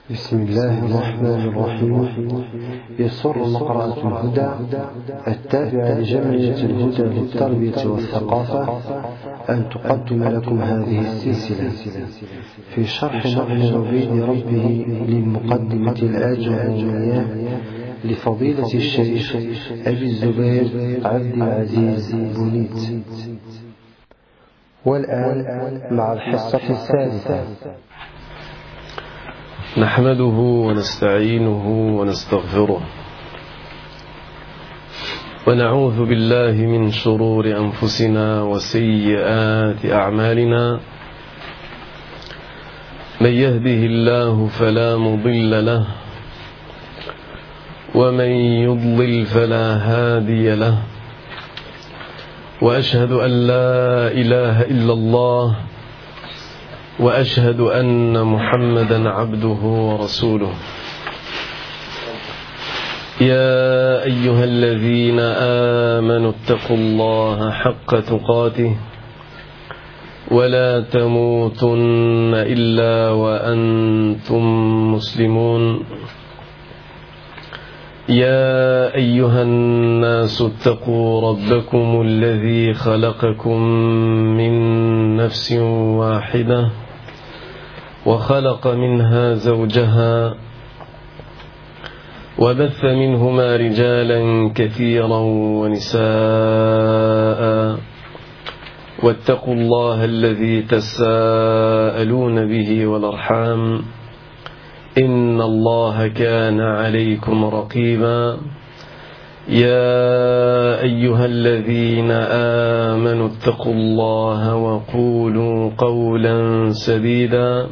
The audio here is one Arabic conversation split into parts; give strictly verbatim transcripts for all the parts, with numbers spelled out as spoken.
بسم الله الرحمن الرحيم. يسر مقرأة الهدى التابعة لجمعية الهدى للتربية والثقافة أن تقدم لكم هذه السلسلة في شرح نظم عبيد ربه للمقدمة الآجرونية لفضيلة الشيخ أبي الزبير عبد العزيز بوليت. والآن مع الحصة الثالثة. نحمده ونستعينه ونستغفره ونعوذ بالله من شرور أنفسنا وسيئات أعمالنا. من يهده الله فلا مضل له ومن يضلل فلا هادي له، وأشهد أن لا إله إلا الله وأشهد أن محمدا عبده ورسوله. يا أيها الذين آمنوا اتقوا الله حق تقاته ولا تموتن إلا وأنتم مسلمون. يا أيها الناس اتقوا ربكم الذي خلقكم من نفس واحدة وخلق منها زوجها وبث منهما رجالا كثيرا ونساء، واتقوا الله الذي تساءلون به والأرحام إن الله كان عليكم رقيبا. يا أيها الذين آمنوا اتقوا الله وقولوا قولا سديدا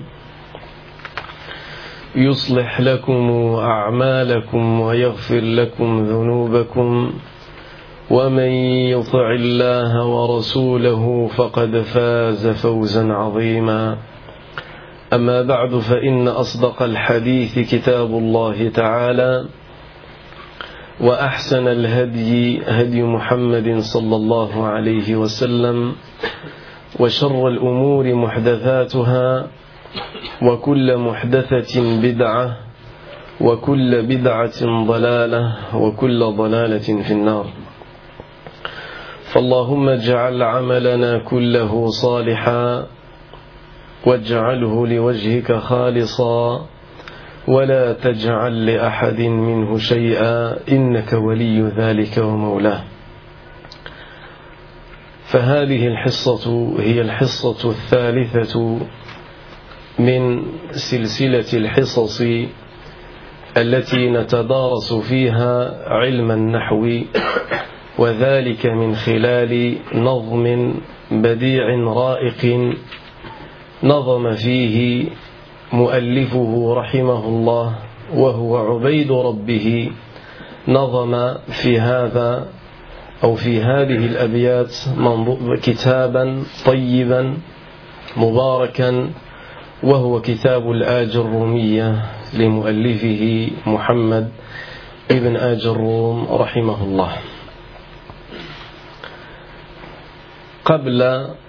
يصلح لكم أعمالكم ويغفر لكم ذنوبكم، ومن يطع الله ورسوله فقد فاز فوزا عظيما. أما بعد، فإن أصدق الحديث كتاب الله تعالى، وأحسن الهدي هدي محمد صلى الله عليه وسلم، وشر الأمور محدثاتها، وكل محدثة بدعة، وكل بدعة ضلالة، وكل ضلالة في النار. فاللهم اجعل عملنا كله صالحا واجعله لوجهك خالصا ولا تجعل لأحد منه شيئا إنك ولي ذلك ومولاه. فهذه الحصة هي الحصة الثالثة من سلسلة الحصص التي نتدارس فيها علم النحو، وذلك من خلال نظم بديع رائق نظم فيه مؤلفه رحمه الله وهو عبيد ربه. نظم في هذا أو في هذه الأبيات كتابا طيبا مباركا، وهو كتاب الآجرومية لمؤلفه محمد ابن آجروم رحمه الله. قبل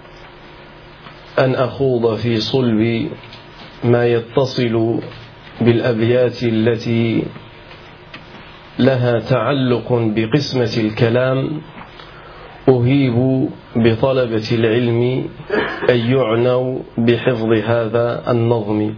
أن أخوض في صلب ما يتصل بالأبيات التي لها تعلق بقسمة الكلام، أهيب بطلبة العلم أن يعنوا بحفظ هذا النظم.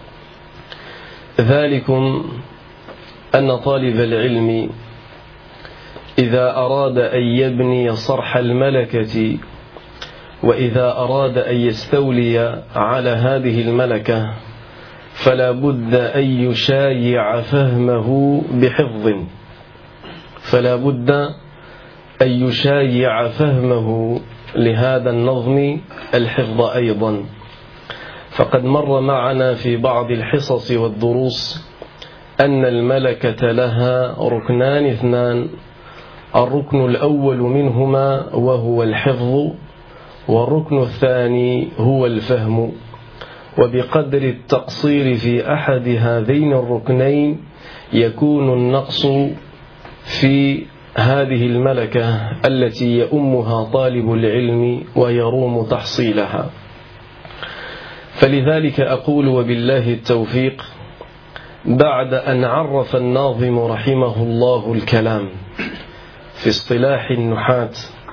ذلكم أن طالب العلم إذا أراد أن يبني صرح الملكة، وإذا أراد أن يستولي على هذه الملكة، فلا بد أن يشايع فهمه بحفظ، فلا بد أن يشايع فهمه لهذا النظم الحفظ أيضا. فقد مر معنا في بعض الحصص والدروس أن الملكة لها ركنان اثنان، الركن الأول منهما وهو الحفظ، والركن الثاني هو الفهم. وبقدر التقصير في أحد هذين الركنين يكون النقص في هذه الملكة التي يؤمها طالب العلم ويروم تحصيلها. فلذلك أقول وبالله التوفيق بعد أن عرف الناظم رحمه الله الكلام في اصطلاح النحاة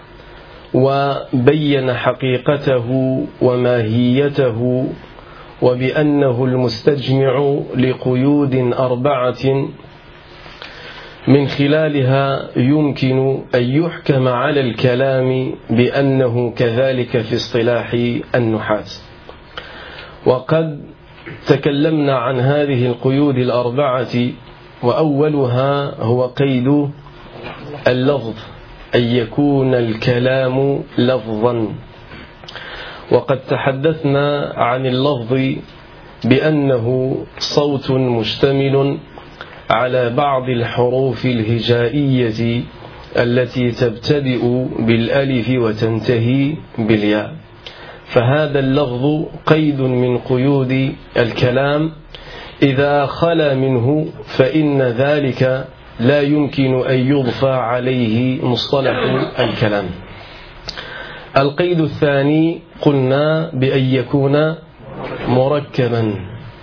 وبين حقيقته وماهيته وبأنه المستجمع لقيود أربعة من خلالها يمكن أن يحكم على الكلام بأنه كذلك في اصطلاح النحاة. وقد تكلمنا عن هذه القيود الأربعة، وأولها هو قيد اللفظ، أن يكون الكلام لفظا. وقد تحدثنا عن اللفظ بأنه صوت مشتمل على بعض الحروف الهجائية التي تبتدئ بالألف وتنتهي بالياء، فهذا اللفظ قيد من قيود الكلام، إذا خلا منه فإن ذلك لا يمكن أن يضفى عليه مصطلح الكلام. القيد الثاني قلنا بأن يكون مركبا،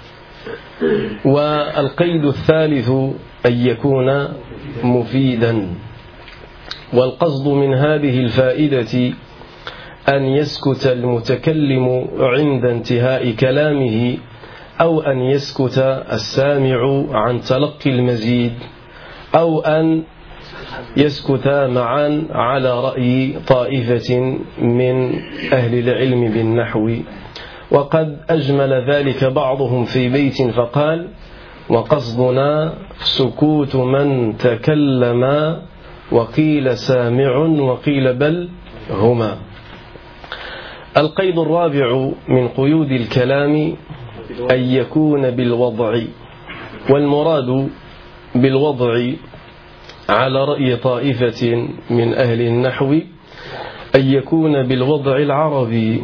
والقيد الثالث أن يكون مفيدا. والقصد من هذه الفائدة أن يسكت المتكلم عند انتهاء كلامه، أو أن يسكت السامع عن تلقي المزيد، أو أن يسكت معا على رأي طائفة من أهل العلم بالنحو. وقد أجمل ذلك بعضهم في بيت فقال: وقصدنا سكوت من تكلم، وقيل سامع وقيل بل هما. القيد الرابع من قيود الكلام أن يكون بالوضع، والمراد بالوضع على رأي طائفة من أهل النحو أن يكون بالوضع العربي،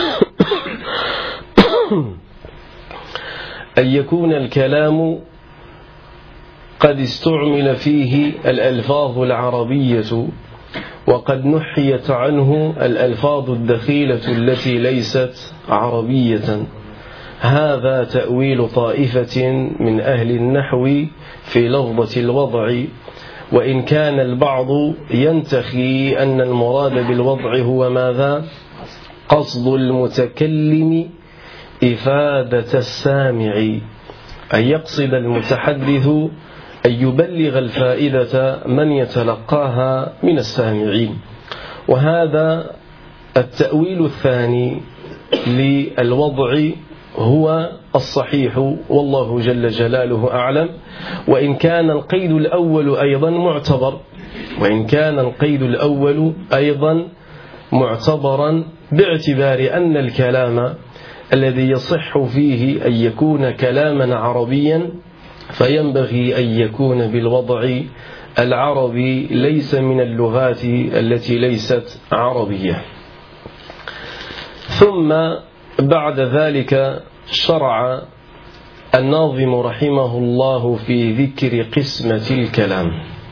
أن يكون الكلام قد استعمل فيه الألفاظ العربية، وقد نحيت عنه الألفاظ الدخيلة التي ليست عربية. هذا تأويل طائفة من أهل النحو في لفظة الوضع، وإن كان البعض ينتخي أن المراد بالوضع هو ماذا؟ قصد المتكلم إفادة السامع، أن يقصد المتحدث أن يبلغ الفائدة من يتلقاها من السامعين. وهذا التأويل الثاني للوضع هو الصحيح، والله جل جلاله أعلم. وإن كان القيد الأول أيضا معتبر، وإن كان القيد الأول أيضا معتبرا باعتبار أن الكلام الذي يصح فيه أن يكون كلاما عربيا فينبغي أن يكون بالوضع العربي، ليس من اللغات التي ليست عربية. ثم بعد ذلك شرع الناظم رحمه الله في ذكر قسمة الكلام،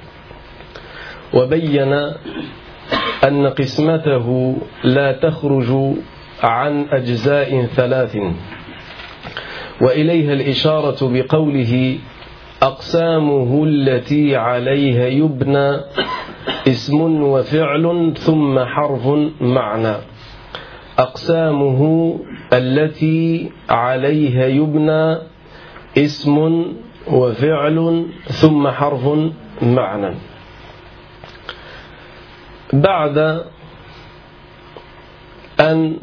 وبين أن قسمته لا تخرج عن أجزاء ثلاث، وإليها الإشارة بقوله: أقسامه التي عليها يبنى اسم وفعل ثم حرف معنى. أقسامه التي عليها يبنى اسم وفعل ثم حرف معنى. بعد أن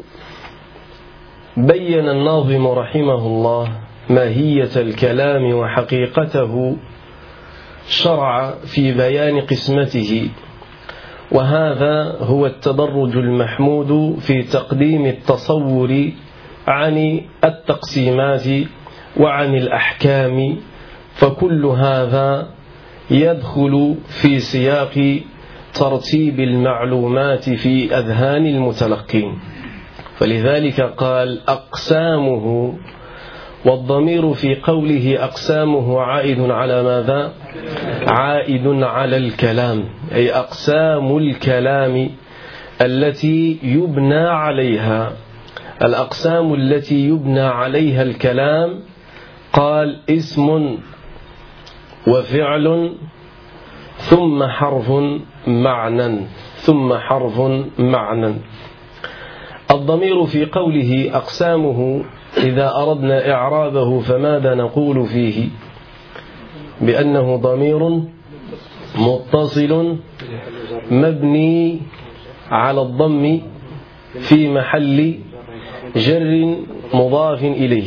بين الناظم رحمه الله ماهية الكلام وحقيقته، شرع في بيان قسمته، وهذا هو التدرج المحمود في تقديم التصور عن التقسيمات وعن الأحكام، فكل هذا يدخل في سياق ترتيب المعلومات في أذهان المتلقين. فلذلك قال أقسامه، والضمير في قوله أقسامه عائد على ماذا؟ عائد على الكلام، أي أقسام الكلام التي يبنى عليها. الأقسام التي يبنى عليها الكلام قال اسم وفعل ثم حرف معنى ثم حرف معنى. الضمير في قوله أقسامه إذا أردنا إعرابه فماذا نقول فيه؟ بأنه ضمير متصل مبني على الضم في محل جر مضاف إليه.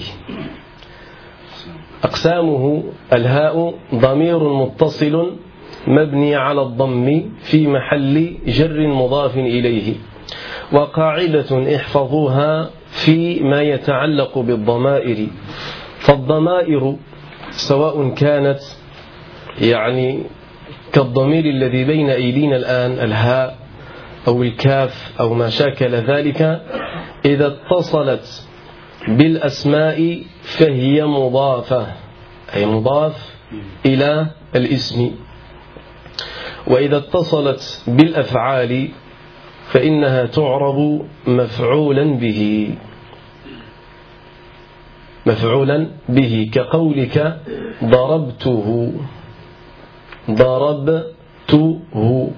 أقسامه الهاء ضمير متصل مبني على الضم في محل جر مضاف إليه. وقاعدة احفظوها فيما يتعلق بالضمائر، فالضمائر سواء كانت يعني كالضمير الذي بين أيدينا الآن الهاء أو الكاف أو ما شاكل ذلك، إذا اتصلت بالأسماء فهي مضافة، أي مضاف إلى الاسم. وإذا اتصلت بالأفعال فإنها تعرب مفعولا به مفعولا به كقولك ضربته ضربته.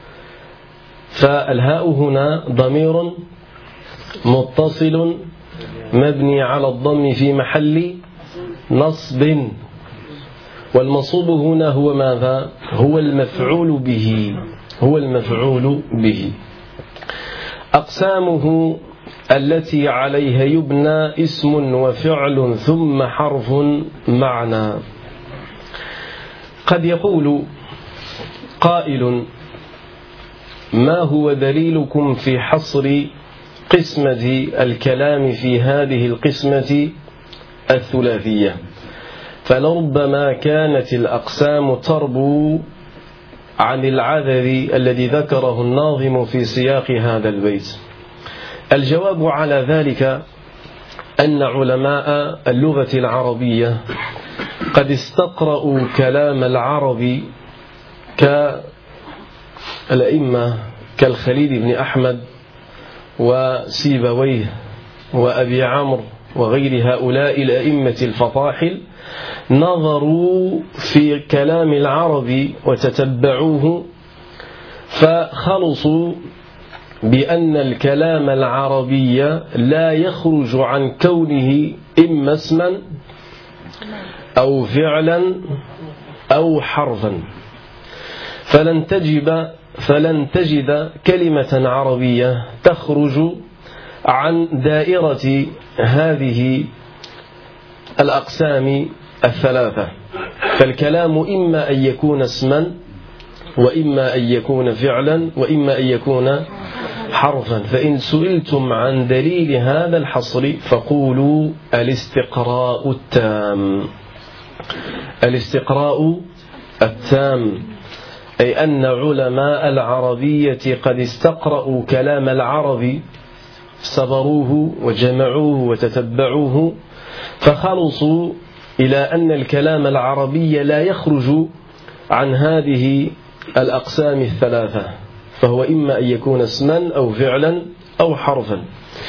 فالهاء هنا ضمير متصل مبني على الضم في محل نصب، والمنصوب هنا هو ماذا؟ هو المفعول به هو المفعول به. أقسامه التي عليها يبنى اسم وفعل ثم حرف معنى. قد يقول قائل ما هو دليلكم في حصر قسمة الكلام في هذه القسمة الثلاثية؟ فلربما كانت الأقسام تربو عن العدد الذي ذكره الناظم في سياق هذا البيت. الجواب على ذلك أن علماء اللغة العربية قد استقرأوا كلام العرب كالأئمة كالخليل بن أحمد وسيبويه وأبي عمرو وغير هؤلاء الأئمة الفطاحل، نظروا في كلام العرب وتتبعوه فخلصوا بأن الكلام العربي لا يخرج عن كونه إما اسما أو فعلا أو حرفا. فلن تجد فلن تجد كلمة عربية تخرج عن دائرة هذه الأقسام الثلاثة. فالكلام إما أن يكون اسما وإما أن يكون فعلا وإما أن يكون حرفا. فإن سئلتم عن دليل هذا الحصر فقولوا الاستقراء التام الاستقراء التام أي أن علماء العربية قد استقرأوا كلام العرب، صبروه وجمعوه وتتبعوه، فخلصوا إلى أن الكلام العربي لا يخرج عن هذه الأقسام الثلاثة، فهو إما أن يكون اسما أو فعلا أو حرفا.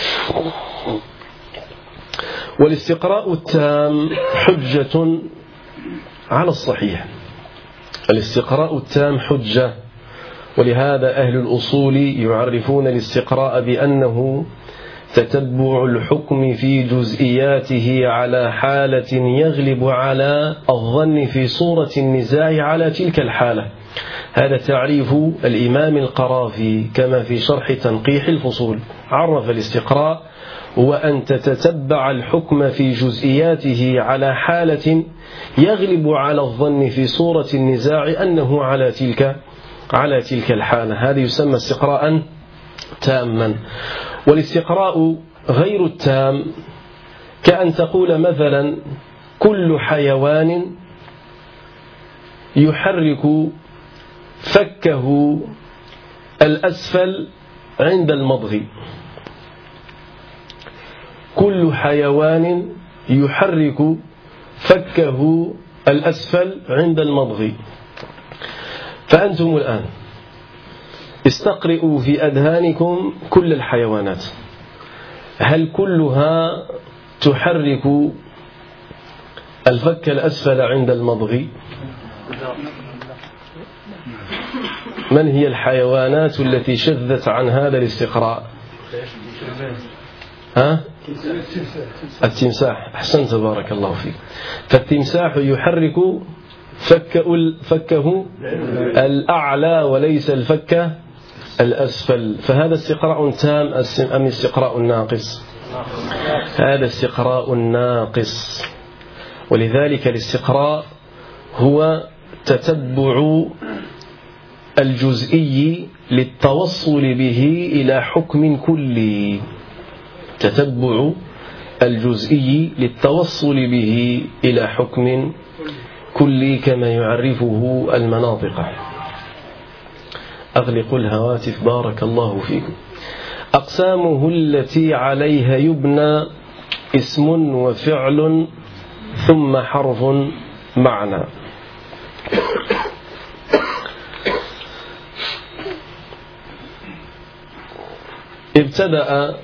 والاستقراء التام حجة على الصحيح، الاستقراء التام حجة. ولهذا أهل الأصول يعرفون الاستقراء بأنه تتبع الحكم في جزئياته على حالة يغلب على الظن في صورة النزاع على تلك الحالة. هذا تعريف الإمام القرافي كما في شرح تنقيح الفصول. عرف الاستقراء هو أن تتتبع الحكم في جزئياته على حالة يغلب على الظن في صورة النزاع أنه على تلك على تلك الحالة. هذا يسمى استقراء تاما. والاستقراء غير التام كأن تقول مثلا كل حيوان يحرك فكه الأسفل عند المضغ، كل حيوان يحرك فكه الأسفل عند المضغ. فأنتم الآن استقرئوا في أذهانكم كل الحيوانات، هل كلها تحرك الفك الأسفل عند المضغ. من هي الحيوانات التي شذت عن هذا الاستقراء؟ ها؟ التمساح. أحسنت بارك الله فيك. فالتمساح يحرك فك فكه الأعلى وليس الفك الأسفل. فهذا استقراء تام أم استقراء ناقص؟ هذا استقراء ناقص. ولذلك الاستقراء هو تتبع الجزئي للتوصل به إلى حكم كلي. تتبع الجزئي للتوصل به إلى حكم كلي كما يعرفه المناطق. أغلق الهواتف بارك الله فيكم. أقسامه التي عليها يبنى اسم وفعل ثم حرف معنى. ابتدأ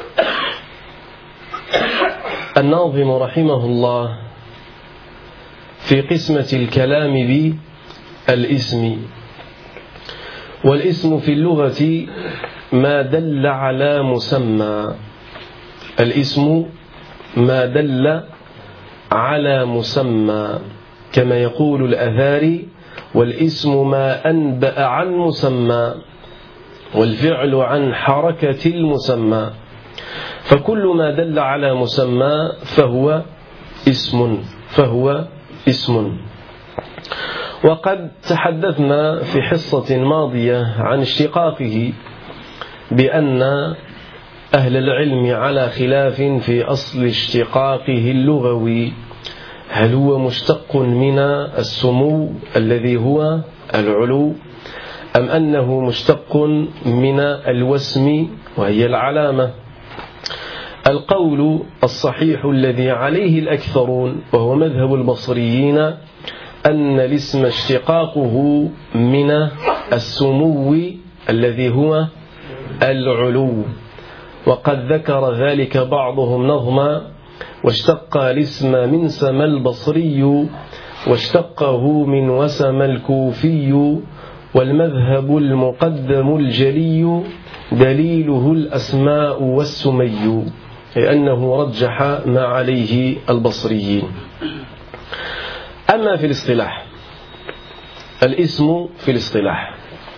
الناظم رحمه الله في قسمة الكلام بالاسم. والاسم في اللغة ما دل على مسمى. الاسم ما دل على مسمى كما يقول الأذاري: والاسم ما أنبأ عن مسمى، والفعل عن حركة المسمى. فكل ما دل على مسمى فهو اسم فهو اسم. وقد تحدثنا في حصة ماضية عن اشتقاقه بأن أهل العلم على خلاف في أصل اشتقاقه اللغوي، هل هو مشتق من السمو الذي هو العلو، أم أنه مشتق من الوسم وهي العلامة. القول الصحيح الذي عليه الأكثرون وهو مذهب البصريين أن الاسم اشتقاقه من السمو الذي هو العلو. وقد ذكر ذلك بعضهم نظما: واشتق الاسم من سما البصري، واشتقه من وسم الكوفي، والمذهب المقدم الجلي دليله الأسماء والسمي، لأنه رجح ما عليه البصريين. أما في الاصطلاح، الاسم في الاصطلاح،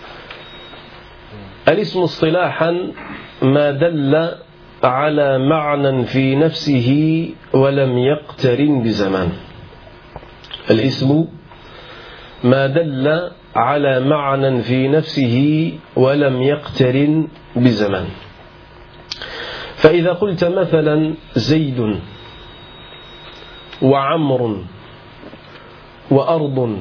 الاسم اصطلاحا ما دل على معنى في نفسه ولم يقترن بزمان. الاسم ما دل على معنى في نفسه ولم يقترن بزمان. فإذا قلت مثلا زيد وعمر وأرض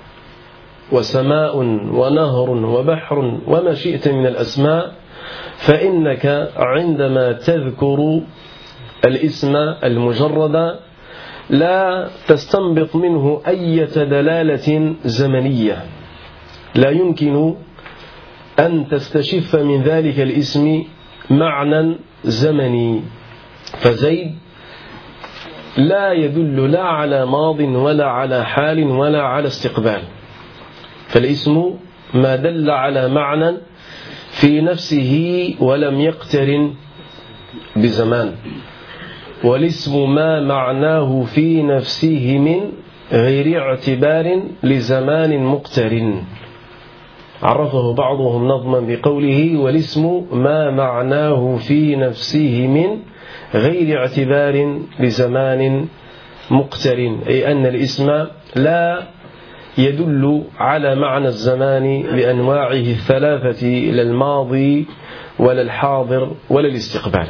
وسماء ونهر وبحر وما شئت من الأسماء، فإنك عندما تذكر الاسم المجرد لا تستنبط منه أي دلالة زمنية، لا يمكن أن تستشف من ذلك الاسم معنى زمني. فزيد لا يدل لا على ماض ولا على حال ولا على استقبال، فالاسم ما دل على معنى في نفسه ولم يقترن بزمان. والاسم ما معناه في نفسه من غير اعتبار لزمان مقترن. عرفه بعضهم نظما بقوله: والاسم ما معناه في نفسه من غير اعتبار لزمان مقترن، أي أن الاسم لا يدل على معنى الزمان بأنواعه الثلاثة، لا الماضي ولا الحاضر ولا الاستقبال.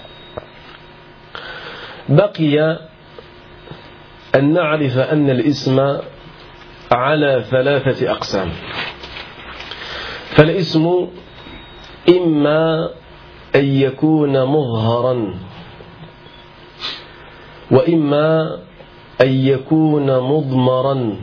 بقي أن نعرف أن الاسم على ثلاثة أقسام. فالاسم إما أن يكون مظهرا، وإما أن يكون مضمرا،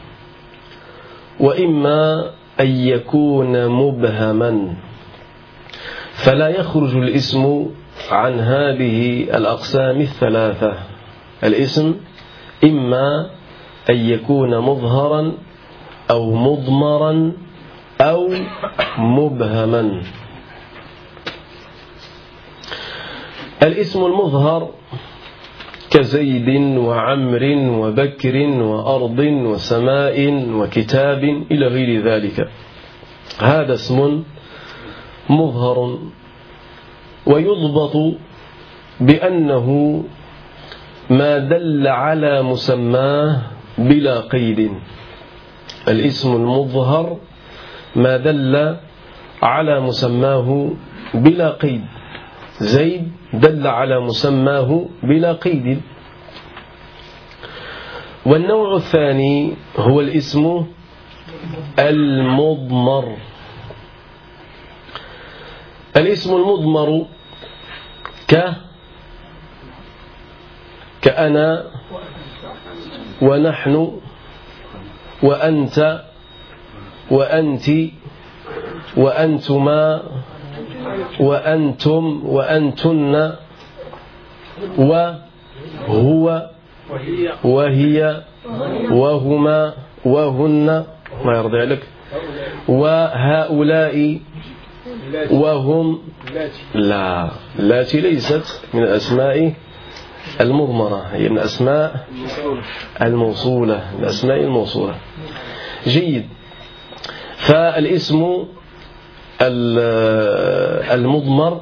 وإما أن يكون مبهما. فلا يخرج الاسم عن هذه الأقسام الثلاثة. الاسم إما أن يكون مظهرا أو مضمرا أو مبهما. الاسم المظهر كزيد وعمر وبكر وأرض وسماء وكتاب إلى غير ذلك، هذا اسم مظهر، ويضبط بأنه ما دل على مسماه بلا قيد. الاسم المظهر ما دل على مسماه بلا قيد. زيد دل على مسماه بلا قيد. والنوع الثاني هو الاسم المضمر. الاسم المضمر ك كأنا ونحن وأنت وأنت وأنتما وأنتم وأنتن وهو وهي وهما وهن، ما يرضي عليك، وهؤلاء وهم. لا، التي ليست من الأسماء المضمرة، هي من الأسماء الموصولة، من الأسماء الموصولة. جيد. فالاسم المضمر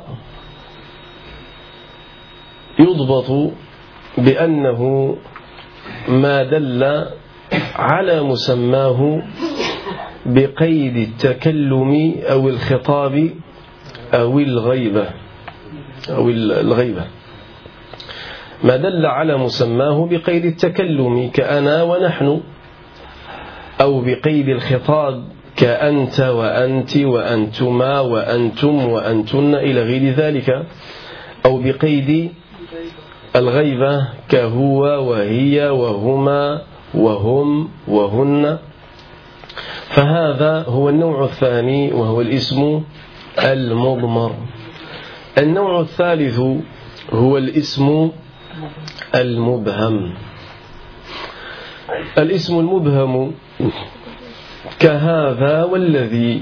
يضبط بأنه ما دل على مسماه بقيد التكلم أو الخطاب أو الغيبة أو الغيبة ما دل على مسماه بقيد التكلم كأنا ونحن، أو بقيد الخطاب كأنت وأنت وأنتما وأنتم وأنتن إلى غير ذلك، أو بقيد الغيبة كهو وهي وهما وهم وهن. فهذا هو النوع الثاني وهو الاسم المضمر. النوع الثالث هو الاسم المبهم. الاسم المبهم كهذا والذي،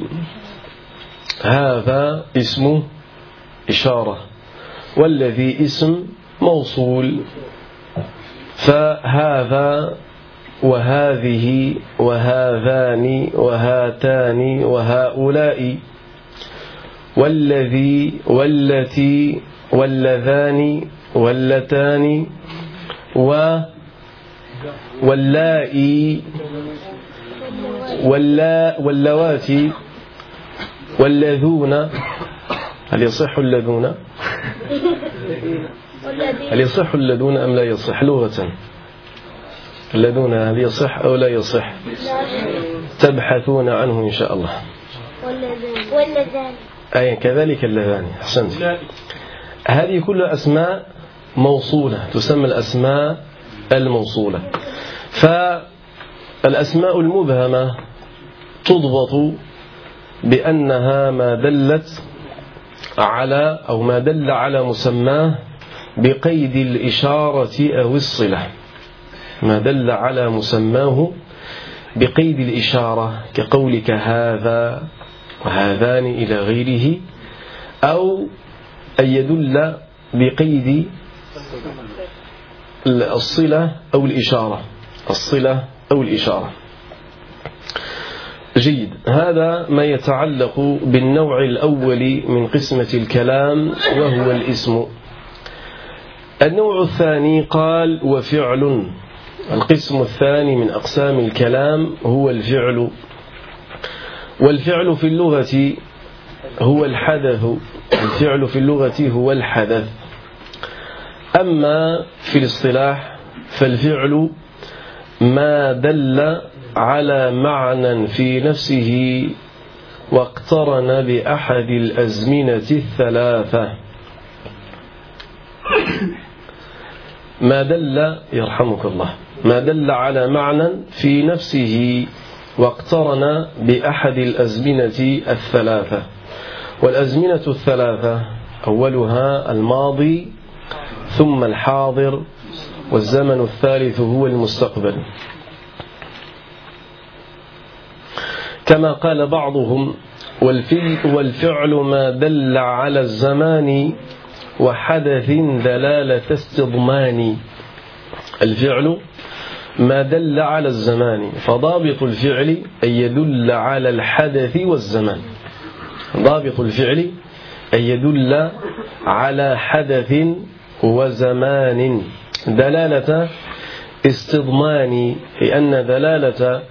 هذا اسم إشارة والذي اسم موصول، فهذا وهذه وهذان وهاتان وهؤلاء، والذي والتي واللذان واللتان و واللائي واللا واللواتي واللذون. هل يصح اللذون؟ هل يصح اللذون أم لا يصح لغة؟ اللذون هل يصح أو لا يصح؟ تبحثون عنه إن شاء الله. واللذان أي كذلك اللذان. أحسنت. هذه كلها أسماء موصولة تسمى الأسماء الموصولة. فالأسماء المبهمة تضبط بأنها ما دلت على أو ما دل على مسماه بقيد الإشارة أو الصلة، ما دل على مسماه بقيد الإشارة كقولك هذا وهذان إلى غيره، أو أن يدل بقيد الصلة أو الإشارة، الصلة أو الإشارة. جيد. هذا ما يتعلق بالنوع الأول من قسمة الكلام وهو الاسم. النوع الثاني قال وفعل. القسم الثاني من أقسام الكلام هو الفعل. والفعل في اللغة هو الحدث، الفعل في اللغة هو الحدث. أما في الاصطلاح فالفعل ما دل على معنى في نفسه واقترن بأحد الأزمنة الثلاثة. ما دل يرحمك الله ما دل على معنى في نفسه واقترن بأحد الأزمنة الثلاثة. والأزمنة الثلاثة أولها الماضي ثم الحاضر والزمن الثالث هو المستقبل. كما قال بعضهم: والفعل ما دل على الزمان وحدث دلالة استضمان. الفعل ما دل على الزمان، فضابط الفعل أن يدل على الحدث والزمان. ضابط الفعل أن يدل على حدث وزمان. دلالة استضمان، لأن دلالة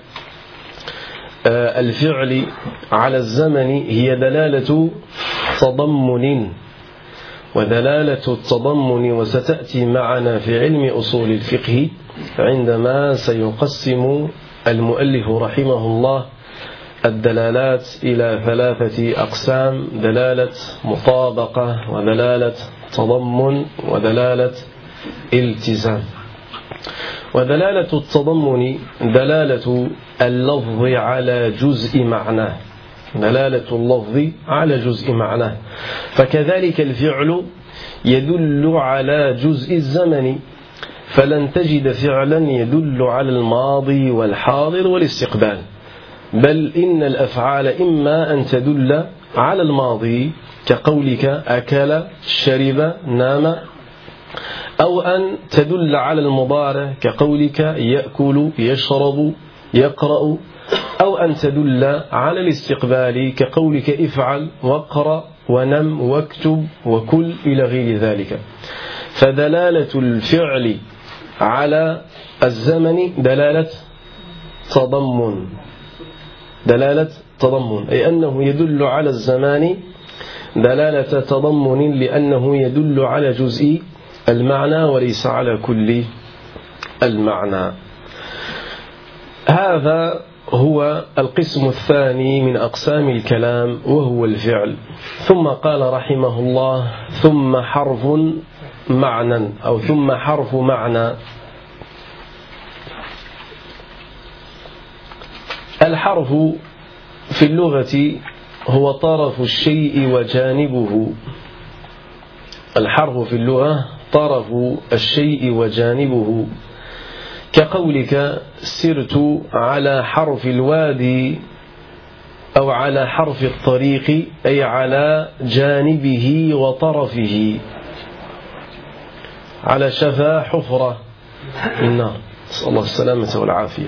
الفعل على الزمن هي دلالة تضمن، ودلالة التضمن وستأتي معنا في علم أصول الفقه عندما سيقسم المؤلف رحمه الله الدلالات إلى ثلاثة أقسام: دلالة مطابقة، ودلالة تضمن، ودلالة التزام. ودلالة التضمن دلالة اللفظ على جزء معناه، دلالة اللفظ على جزء معناه. فكذلك الفعل يدل على جزء الزمن، فلن تجد فعلا يدل على الماضي والحاضر والاستقبال، بل إن الأفعال إما أن تدل على الماضي كقولك أكل، شرب، نام، أو أن تدل على المضارع كقولك يأكل، يشرب، يقرأ، أو أن تدل على الاستقبال كقولك افعل واقرأ ونم واكتب وكل إلى غير ذلك. فدلالة الفعل على الزمن دلالة تضمن، دلالة تضمن، أي أنه يدل على الزمان دلالة تضمن، لأنه يدل على جزء المعنى وليس على كل المعنى. هذا هو القسم الثاني من أقسام الكلام، وهو الفعل. ثم قال رحمه الله: ثم حرف معنى، أو ثم حرف معنى. الحرف في اللغة هو طرف الشيء وجانبه. الحرف في اللغة طرف الشيء وجانبه، كقولك سرت على حرف الوادي، أو على حرف الطريق، أي على جانبه وطرفه، على شفا حفرة النار، نسأل الله السلامة والعافية.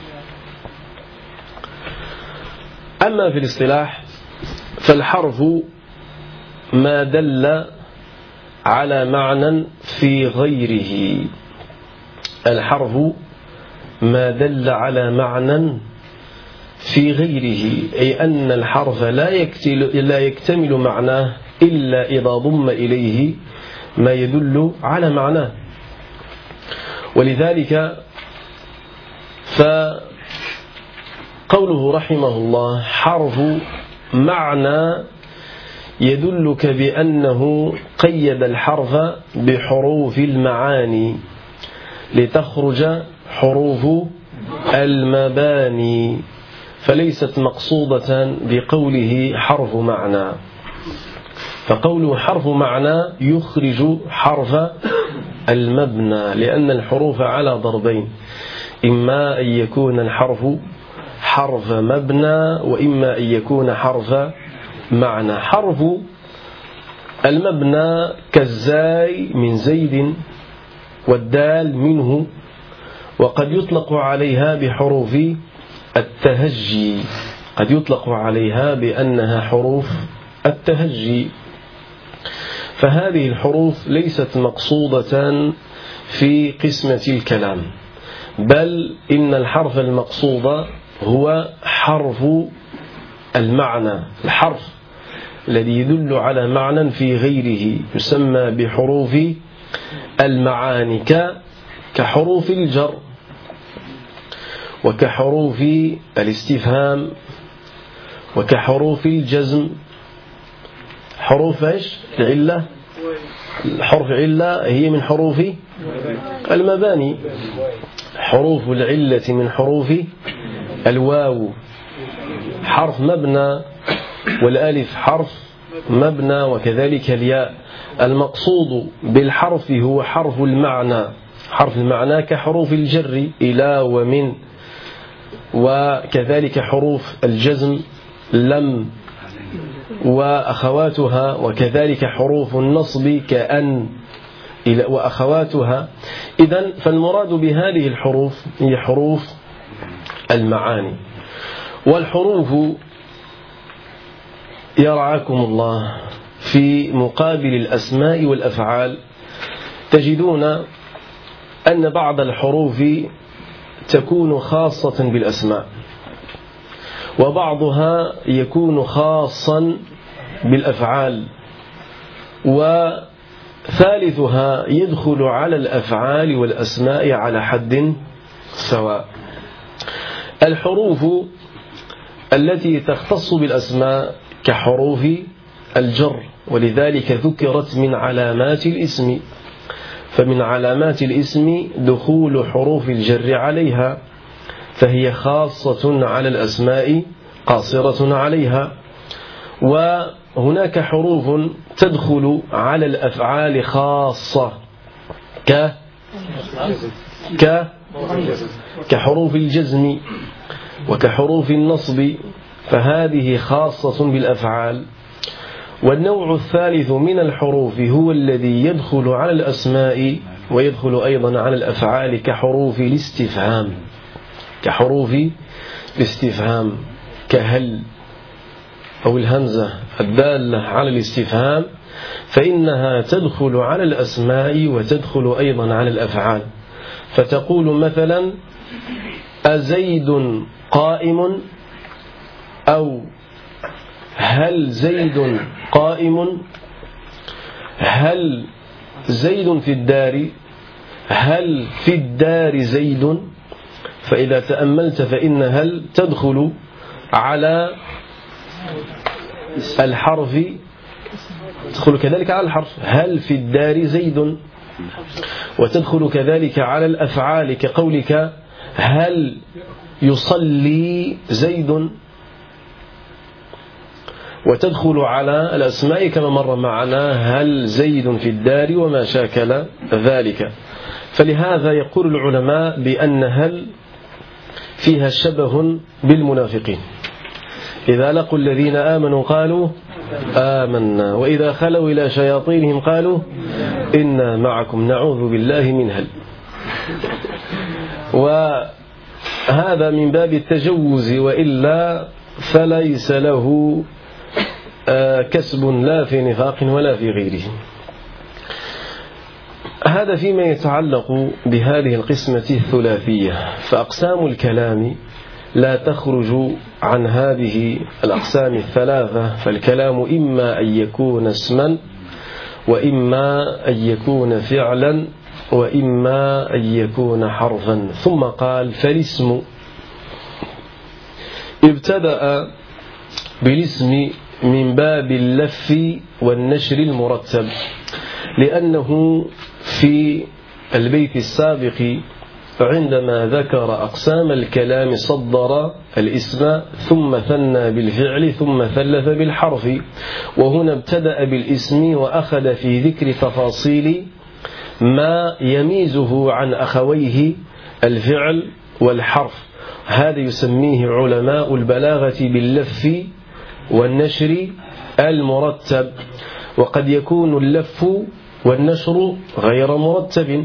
أما في الاصطلاح فالحرف ما دل على معنى في غيره. الحرف ما دل على معنى في غيره، أي أن الحرف لا يكتمل معناه إلا إذا ضم إليه ما يدل على معناه. ولذلك فقوله رحمه الله حرف معنى يدلك بأنه قيد الحرف بحروف المعاني لتخرج حروف المباني، فليست مقصودة بقوله حرف معنى. فقوله حرف معنى يخرج حرف المبنى، لأن الحروف على ضربين: إما أن يكون الحرف حرف مبنى، وإما أن يكون حرف معنى. حرف المبنى كالزاي من زيد، والدال منه، وقد يطلق عليها بحروف التهجي، قد يطلق عليها بأنها حروف التهجي. فهذه الحروف ليست مقصودة في قسمة الكلام، بل إن الحرف المقصود هو حرف المعنى، الحرف الذي يدل على معنى في غيره يسمى بحروف المعاني، كحروف الجر، وكحروف الاستفهام، وكحروف الجزم. حروف ايش؟ العلة. حرف علة هي من حروف المباني. حروف العلة من حروف الواو حرف مبنى، والالف حرف مبنى، وكذلك الياء. المقصود بالحرف هو حرف المعنى، حرف المعنى كحروف الجر إلى ومن، وكذلك حروف الجزم لم وأخواتها، وكذلك حروف النصب كأن وأخواتها. إذن فالمراد بهذه الحروف هي حروف المعاني. والحروف يرعاكم الله في مقابل الأسماء والأفعال تجدون أن بعض الحروف تكون خاصة بالأسماء، وبعضها يكون خاصا بالأفعال، وثالثها يدخل على الأفعال والأسماء على حد سواء. الحروف التي تختص بالأسماء كحروف الجر، ولذلك ذكرت من علامات الاسم، فمن علامات الاسم دخول حروف الجر عليها، فهي خاصة على الأسماء قاصرة عليها. وهناك حروف تدخل على الأفعال خاصة ك ك كحروف الجزم وكحروف النصب، فهذه خاصة بالأفعال. والنوع الثالث من الحروف هو الذي يدخل على الأسماء ويدخل أيضا على الأفعال كحروف الاستفهام، كحروف الاستفهام كهل أو الهمزة الدالة على الاستفهام، فإنها تدخل على الأسماء وتدخل أيضا على الأفعال. فتقول مثلا أزيد قائم، أو هل زيد قائم، هل زيد في الدار، هل في الدار زيد. فإذا تأملت فإن هل تدخل على الحرف، تدخل كذلك على الحرف هل في الدار زيد، وتدخل كذلك على الأفعال كقولك هل يصلي زيد، وتدخل على الأسماء كما مر معنا هل زيد في الدار وما شاكل ذلك. فلهذا يقول العلماء بأن هل فيها شبه بالمنافقين، إذا لقوا الذين آمنوا قالوا آمنا، وإذا خلوا إلى شياطينهم قالوا إنا معكم نعوذ بالله من هل. وهذا من باب التجوز، وإلا فليس له كسب لا في نفاق ولا في غيره. هذا فيما يتعلق بهذه القسمة الثلاثية. فأقسام الكلام لا تخرج عن هذه الأقسام الثلاثة، فالكلام إما أن يكون اسما، وإما أن يكون فعلا، وإما أن يكون حرفا. ثم قال فالاسم ابتدأ بالاسم من باب اللف والنشر المرتب، لأنه في البيت السابق عندما ذكر أقسام الكلام صدر الاسم ثم ثنى بالفعل ثم ثلث بالحرف، وهنا ابتدأ بالاسم وأخذ في ذكر تفاصيل ما يميزه عن أخويه الفعل والحرف. هذا يسميه علماء البلاغة باللف والنشر المرتب. وقد يكون اللف والنشر غير مرتب،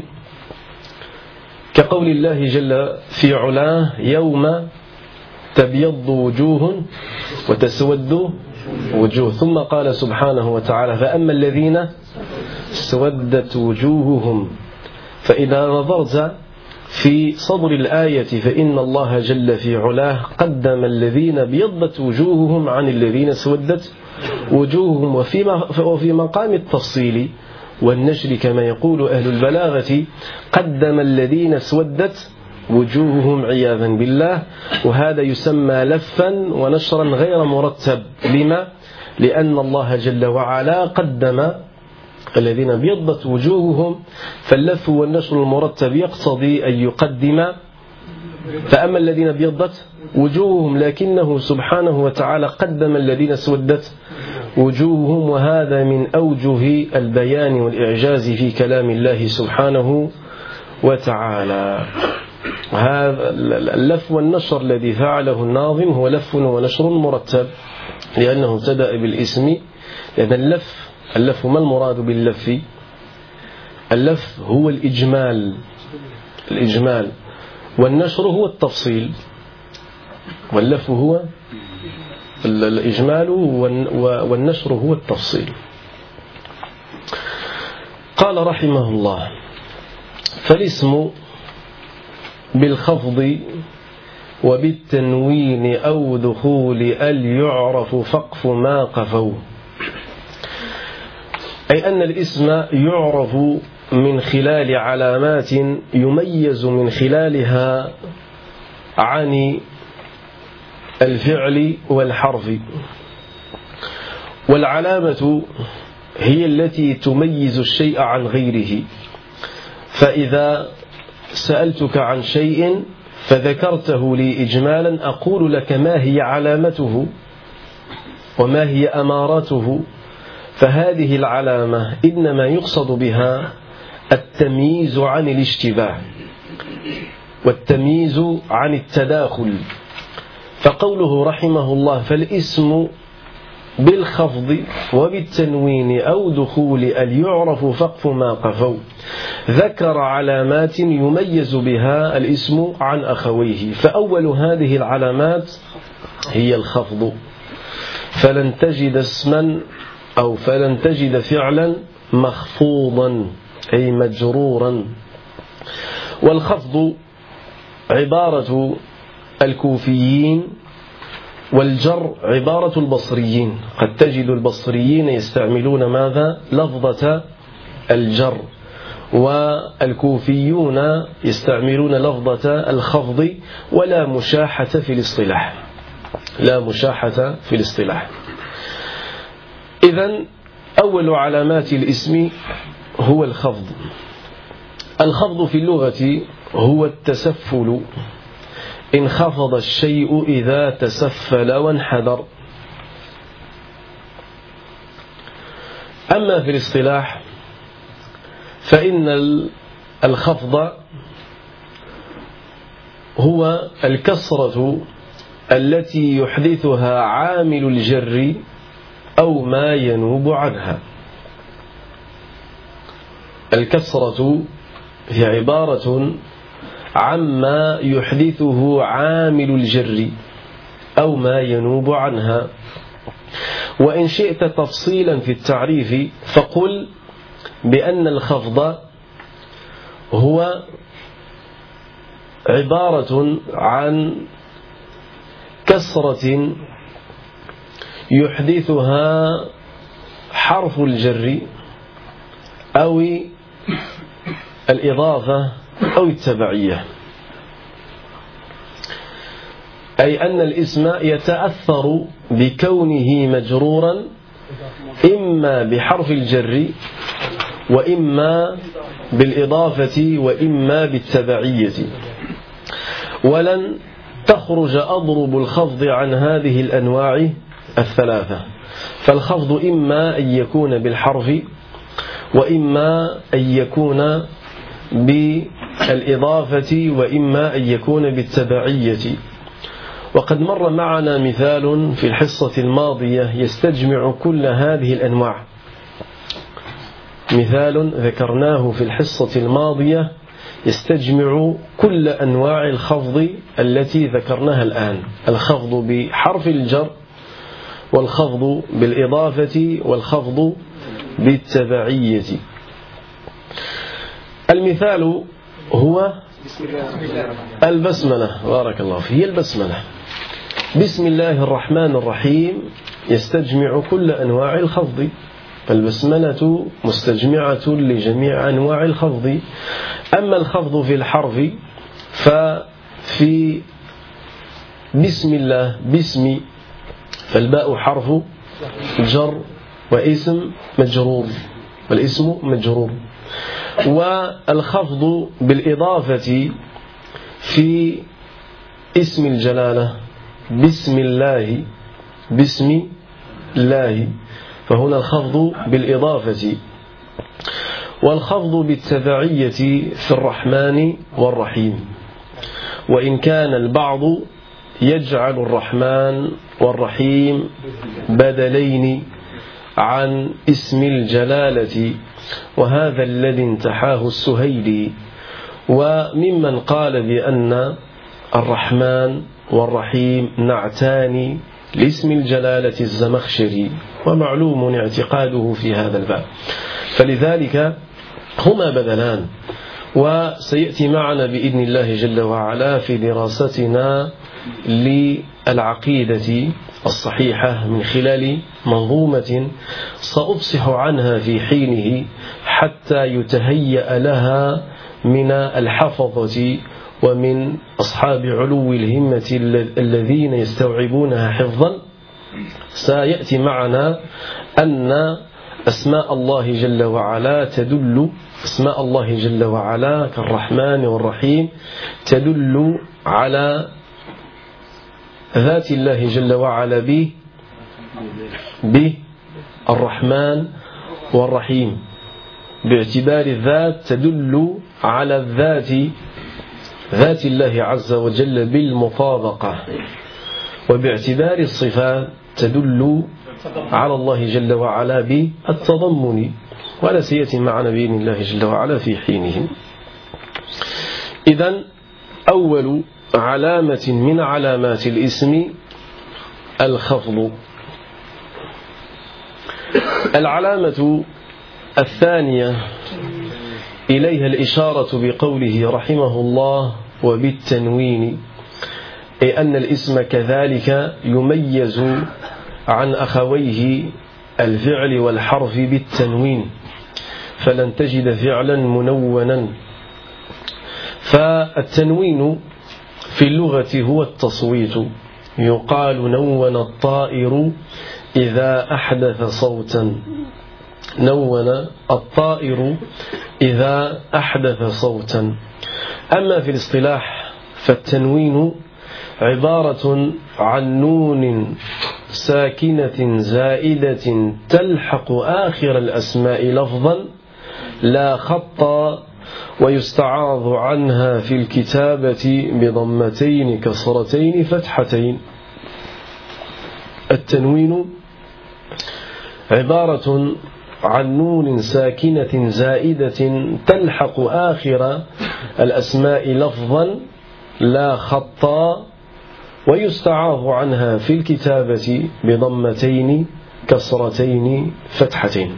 كقول الله جل في علاه يوم تبيض وجوه وتسود وجوه، ثم قال سبحانه وتعالى فأما الذين اسودت وجوههم. فإذا نظرت في صدر الآية فإن الله جل في علاه قدم الذين ابيضت وجوههم عن الذين اسودت وجوههم، وفي مقام التفصيل والنشر كما يقول أهل البلاغة قدم الذين اسودت وجوههم عياذا بالله. وهذا يسمى لفا ونشرا غير مرتب. لما؟ لأن الله جل وعلا قدم الذين ابيضت وجوههم، فاللف والنشر المرتب يقتضي أن يقدم فأما الذين ابيضت وجوههم، لكنه سبحانه وتعالى قدم الذين اسودت وجوههم. وهذا من أوجه البيان والإعجاز في كلام الله سبحانه وتعالى. هذا اللف والنشر الذي فعله الناظم هو لف ونشر مرتب، لأنه ابتدأ بالاسم. لأن اللف اللف ما المراد باللف؟ اللف هو الإجمال الإجمال والنشر هو التفصيل. واللف هو الإجمال والنشر هو التفصيل. قال رحمه الله: فالاسم بالخفض وبالتنوين أو دخول ال يعرف فقف ما قفوا. أي أن الاسم يعرف من خلال علامات يميز من خلالها عن الفعل والحرف. والعلامة هي التي تميز الشيء عن غيره. فإذا سألتك عن شيء فذكرته لي إجمالا، أقول لك ما هي علامته وما هي أمارته. فهذه العلامة إنما يقصد بها التمييز عن الاشتباه والتمييز عن التداخل. فقوله رحمه الله: فالاسم بالخفض وبالتنوين أو دخول ال يعرف فقف ما قفوا، ذكر علامات يميز بها الاسم عن أخويه. فأول هذه العلامات هي الخفض. فلن تجد اسما أو فلن تجد فعلا مخفوضا أي مجرورا. والخفض عبارة الكوفيين، والجر عبارة البصريين. قد تجد البصريين يستعملون ماذا؟ لفظة الجر، والكوفيون يستعملون لفظة الخفض. ولا مشاحة في الاصطلاح، لا مشاحة في الاصطلاح. إذن أول علامات الاسم هو الخفض. الخفض في اللغة هو التسفل. انخفض الشيء إذا تسفل وانحدر. أما في الاصطلاح فإن الخفض هو الكسرة التي يحدثها عامل الجر أو ما ينوب عنها. الكسرة هي عبارة عما يحدثه عامل الجر أو ما ينوب عنها. وإن شئت تفصيلا في التعريف فقل بأن الخفض هو عبارة عن كسرة يحدثها حرف الجر أو الإضافة أو التبعية. أي أن الاسم يتأثر بكونه مجرورا إما بحرف الجر وإما بالإضافة وإما بالتبعية. ولن تخرج أضرب الخفض عن هذه الأنواع الثلاثة. فالخفض إما أن يكون بالحرف وإما أن يكون بالإضافة وإما أن يكون بالتبعية. وقد مر معنا مثال في الحصة الماضية يستجمع كل هذه الأنواع. مثال ذكرناه في الحصة الماضية يستجمع كل أنواع الخفض التي ذكرناها الآن: الخفض بحرف الجر، والخفض بالإضافة، والخفض بالتبعية. المثال هو البسملة. بارك الله فيه. هي البسملة. بسم الله الرحمن الرحيم يستجمع كل أنواع الخفض. فالبسملة مستجمعة لجميع أنواع الخفض. أما الخفض في الحرف ففي بسم الله باسم، فالباء حرف جر واسم مجرور، والاسم مجرور. والخفض بالإضافة في اسم الجلالة بسم الله بسم الله، فهنا الخفض بالإضافة. والخفض بالتبعية في الرحمن والرحيم، وإن كان البعض يجعل الرحمن والرحيم بدلين عن اسم الجلالة، وهذا الذي انتحاه السهيلي، وممن قال بأن الرحمن والرحيم نعتان لاسم الجلالة الزمخشري، ومعلوم اعتقاده في هذا الباب، فلذلك هما بدلان. وسيأتي معنا بإذن الله جل وعلا في دراستنا للعقيدة الصحيحة من خلال منظومة سأفصح عنها في حينه حتى يتهيأ لها من الحفظة ومن أصحاب علو الهمة الذين يستوعبونها حفظا. سيأتي معنا أن أسماء الله جل وعلا تدل أسماء الله جل وعلا كالرحمن والرحيم تدل على ذات الله جل وعلا به به الرحمن والرحيم، باعتبار الذات تدل على الذات ذات الله عز وجل بالمطابقة، وباعتبار الصفات تدل على الله جل وعلا بالتضمن، ولا سيأتي معنا بإذن الله جل وعلا في حينه. إذن أول علامة من علامات الاسم الخفض. العلامة الثانية إليها الإشارة بقوله رحمه الله وبالتنوين، أي أن الاسم كذلك يميز عن أخويه الفعل والحرف بالتنوين، فلن تجد فعلا منونا. فالتنوين في اللغة هو التصويت، يقال نون الطائر إذا أحدث صوتا، نون الطائر إذا أحدث صوتا. أما في الاصطلاح فالتنوين عبارة عن نون ساكنة زائدة تلحق آخر الأسماء لفظا لا خطا، ويستعاض عنها في الكتابة بضمتين كسرتين فتحتين. التنوين عبارة عن نون ساكنة زائدة تلحق آخر الأسماء لفظا لا خطا، ويستعاض عنها في الكتابة بضمتين كسرتين فتحتين.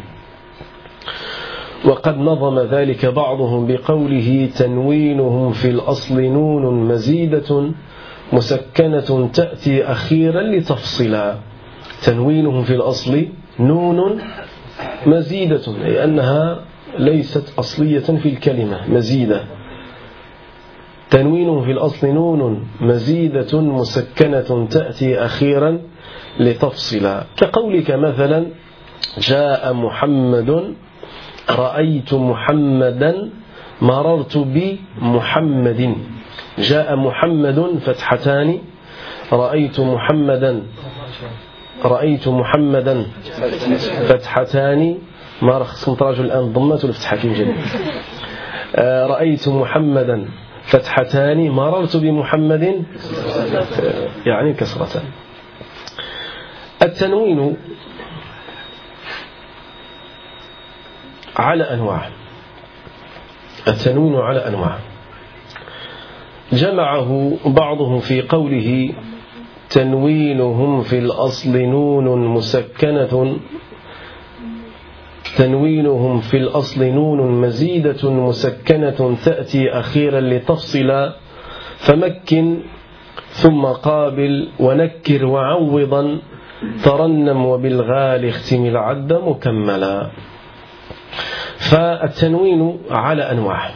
وقد نظم ذلك بعضهم بقوله تنوينهم في الأصل نون مزيدة مسكنة تأتي أخيرا لتفصلا. تنوينهم في الأصل نون مزيدة، أي أنها ليست أصلية في الكلمة، مزيدة. تنوينهم في الأصل نون مزيدة مسكنة تأتي أخيرا لتفصلا، كقولك مثلا جاء محمد، رأيت محمدا، مررت بمحمد. جاء محمد فتحتان، رأيت محمدا رأيت محمدا فتحتان، ما خصكم تراجعوا الآن ضمات والفتحة كيف جد. رأيت محمدا فتحتان، مررت بمحمد يعني كسرتان. التنوين على أنواع، التنوين على أنواع. جمعه بعضهم في قوله تنوينهم في الأصل نون مسكنة تنوينهم في الأصل نون مزيدة مسكنة تأتي أخيرا لتفصل، فمكن ثم قابل ونكر وعوضا ترنم وبالغال اختم العد مكملا. فالتنوين على أنواع.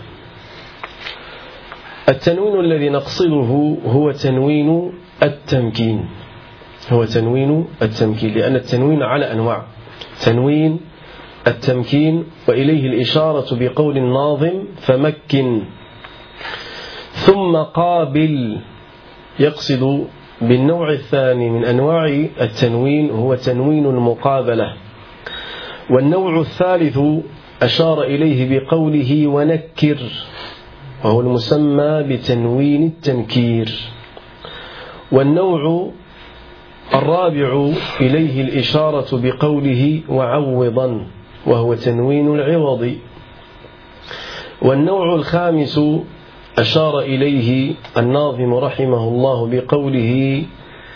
التنوين الذي نقصده هو تنوين التمكين، هو تنوين التمكين، لأن التنوين على أنواع. تنوين التمكين وإليه الإشارة بقول الناظم فمكن، ثم قابل، يقصد بالنوع الثاني من أنواع التنوين هو تنوين المقابلة. والنوع الثالث أشار إليه بقوله ونكر، وهو المسمى بتنوين التنكير. والنوع الرابع إليه الإشارة بقوله وعوضا، وهو تنوين العوض. والنوع الخامس أشار إليه الناظم رحمه الله بقوله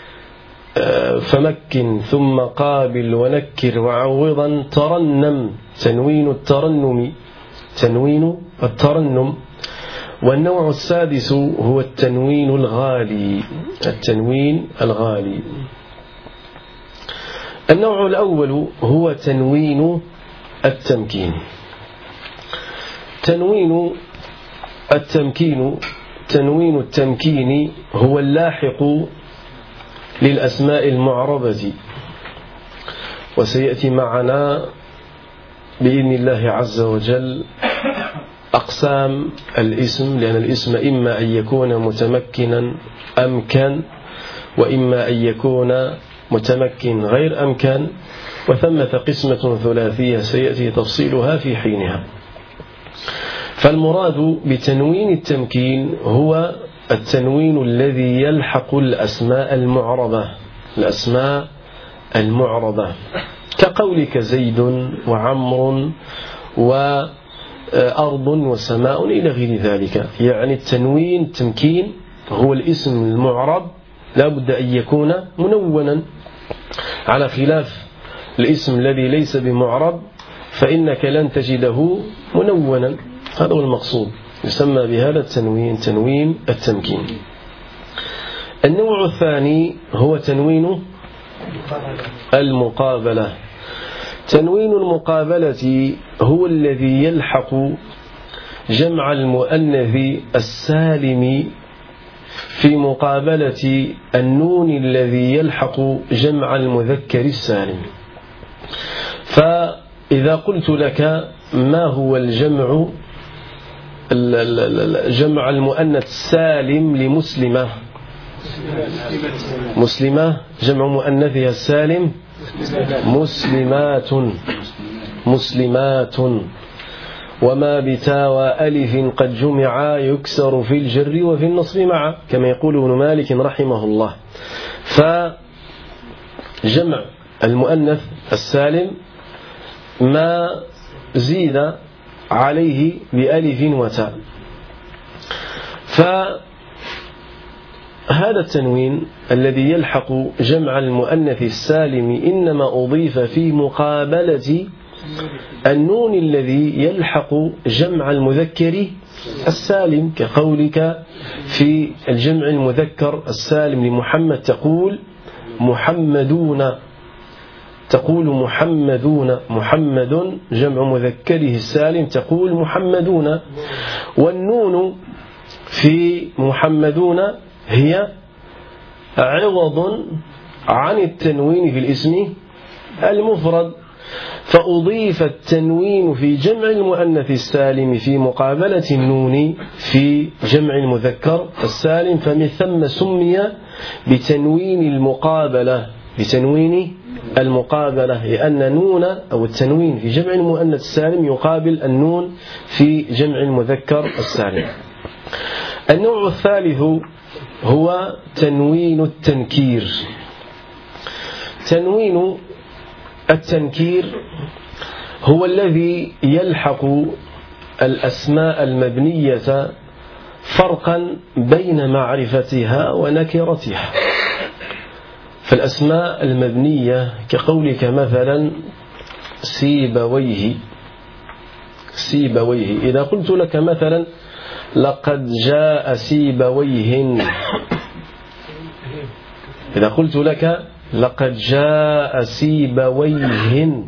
فمكن ثم قابل ونكر وعوضا ترنم، تنوين الترنم، تنوين الترنم. والنوع السادس هو التنوين الغالي، التنوين الغالي. النوع الأول هو تنوين التمكين. تنوين التمكين تنوين التمكين هو اللاحق للأسماء المعربة، وسيأتي معنا بإذن الله عز وجل أقسام الاسم، لأن الاسم إما أن يكون متمكنا أمكن، وإما أن يكون متمكن غير أمكن، وثمة قسمة ثلاثية سيأتي تفصيلها في حينها. فالمراد بتنوين التمكين هو التنوين الذي يلحق الأسماء المعربة، الأسماء المعربة كقولك زيد وعمر وأرض وسماء إلى غير ذلك. يعني التنوين التمكين هو الاسم المعرب لا بد أن يكون منونا، على خلاف الاسم الذي ليس بمعرب فإنك لن تجده منونا. هذا هو المقصود، يسمى بهذا التنوين تنوين التمكين. النوع الثاني هو تنوين المقابلة. تنوين المقابلة هو الذي يلحق جمع المؤنث السالم في مقابلة النون الذي يلحق جمع المذكر السالم. فإذا قلت لك ما هو الجمع جمع المؤنث السالم لمسلمة؟ مسلمة جمع مؤنثها السالم مسلمات، مسلمات. وما بتاء وألف قد جمع يكسر في الجر وفي النصب معا، كما يقول ابن مالك رحمه الله. فجمع المؤنث السالم ما زيد عليه بألف وتاء. فهذا التنوين الذي يلحق جمع المؤنث السالم إنما أضيف في مقابلة النون الذي يلحق جمع المذكر السالم، كقولك في الجمع المذكر السالم لمحمد تقول محمدون، تقول محمدون، محمد جمع مذكره السالم تقول محمدون. والنون في محمدون هي عوض عن التنوين في الاسم المفرد، فأضيف التنوين في جمع المؤنث السالم في مقابلة النون في جمع المذكر السالم، فمن ثم سمي بتنوين المقابلة، بتنوين المقابلة، لأن نون أو التنوين في جمع المؤنث السالم يقابل النون في جمع المذكر السالم. النوع الثالث هو تنوين التنكير. تنوين التنكير هو الذي يلحق الأسماء المبنية فرقا بين معرفتها ونكرتها. فالأسماء المبنية كقولك مثلا سيبويه، سيبويه، إذا قلت لك مثلا لقد جاء سيبويه، إذا قلت لك لقد جاء سيبويه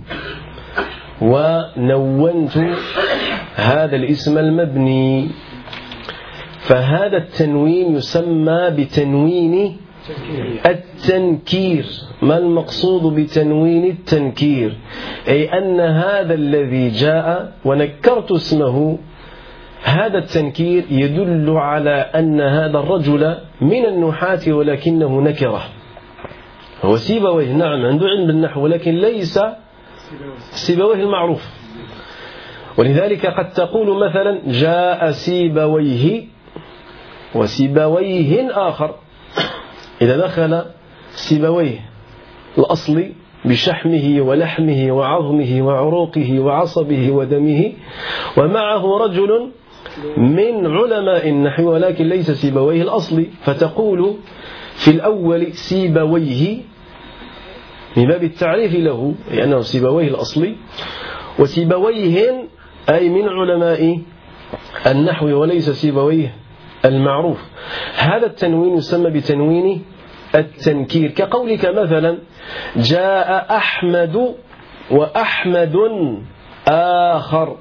ونونت هذا الاسم المبني، فهذا التنوين يسمى بتنوين التنكير. ما المقصود بتنوين التنكير؟ أي أن هذا الذي جاء ونكرت اسمه، هذا التنكير يدل على أن هذا الرجل من النحاة ولكنه نكرة. هو سيبويه نعم عنده علم بالنحو، ولكن ليس سيبويه المعروف. ولذلك قد تقول مثلا جاء سيبويه وسيبويه آخر. إذا دخل سيبويه الأصلي بشحمه ولحمه وعظمه وعروقه وعصبه ودمه، ومعه رجل من علماء النحو ولكن ليس سيبويه الأصلي، فتقول في الأول سيبويه من باب التعريف له لأنه سيبويه الأصلي، وسيبويه أي من علماء النحو وليس سيبويه المعروف. هذا التنوين يسمى بتنوين التنكير، كقولك مثلا جاء أحمد وأحمد آخر.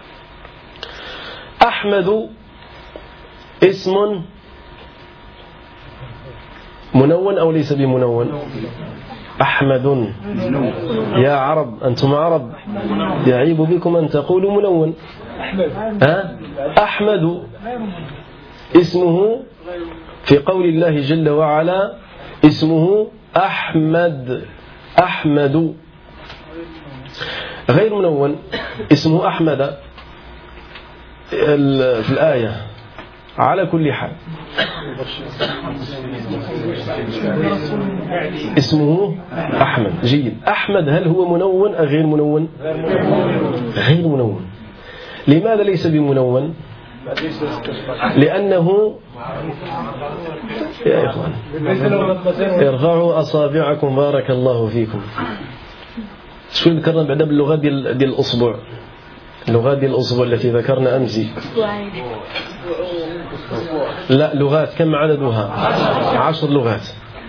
أحمد اسم منون أو ليس بمنون؟ أحمد يا عرب أنتم عرب يعيب بكم أن تقولوا منون. أه؟ أحمد اسمه في قول الله جل وعلا اسمه أحمد، أحمد غير منون، اسمه أحمد في الآية على كل حال. اسمه أحمد. جيد. أحمد هل هو منون أو غير منون؟ غير منون. لماذا ليس بمنون؟ لأنه يا إخوان ارفعوا أصابعكم بارك الله فيكم. شو ذكرنا بعد باللغة ديال ديال الأسبوع؟ اللغات ديال الأسبوع التي ذكرنا أمس. لا لغات كم عددها؟ عشر لغات.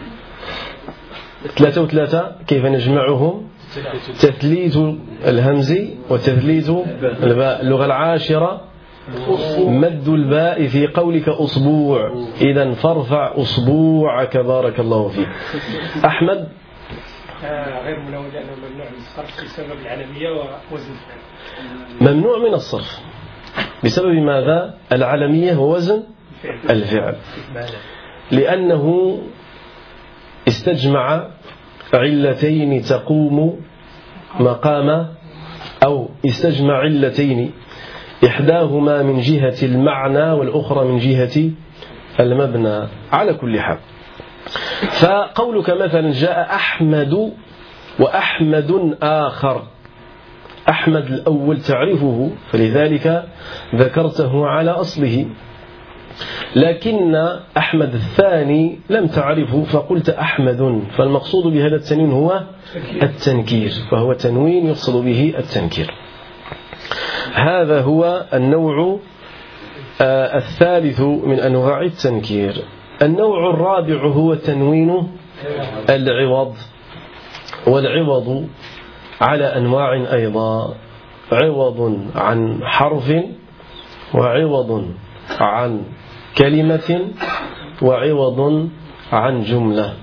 ثلاثة وثلاثة كيف نجمعهم؟ تثليث الهمز وتثليث الباء. اللغة العاشرة مد الباء في قولك أسبوع، إذا فارفع أسبوعك بارك الله فيك. أحمد غير منون لأنه ممنوع من الصرف بسبب العلمية ووزن الفعل. ممنوع من الصرف بسبب ماذا؟ العلمية ووزن الفعل، لأنه استجمع علتين تقوم مقام أو استجمع علتين إحداهما من جهة المعنى والأخرى من جهة المبنى على كل حال. فقولك مثلا جاء أحمد وأحمد آخر، أحمد الأول تعرفه فلذلك ذكرته على أصله، لكن أحمد الثاني لم تعرفه فقلت أحمد، فالمقصود بهذا التنوين هو التنكير، فهو تنوين يقصد به التنكير. هذا هو النوع الثالث من أنواع التنكير. النوع الرابع هو تنوين العوض، والعوض على أنواع أيضا، عوض عن حرف، وعوض عن كلمة، وعوض عن جملة.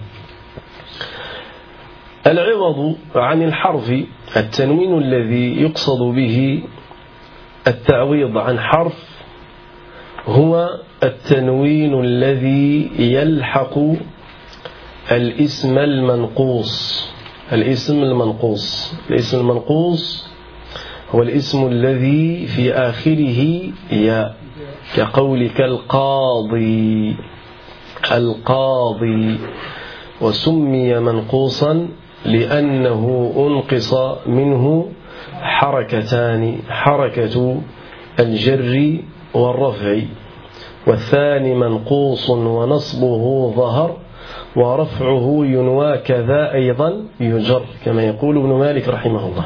العوض عن الحرف التنوين الذي يقصد به التعويض عن حرف هو التنوين الذي يلحق الاسم المنقوص. الاسم المنقوص الاسم المنقوص هو الاسم الذي في آخره ياء، كقولك القاضي، القاضي، وسمي منقوصا لأنه أنقص منه حركتان، حركة الجر والرفع، والثاني منقوص ونصبه ظهر ورفعه ينوى كذا أيضا يجر كما يقول ابن مالك رحمه الله.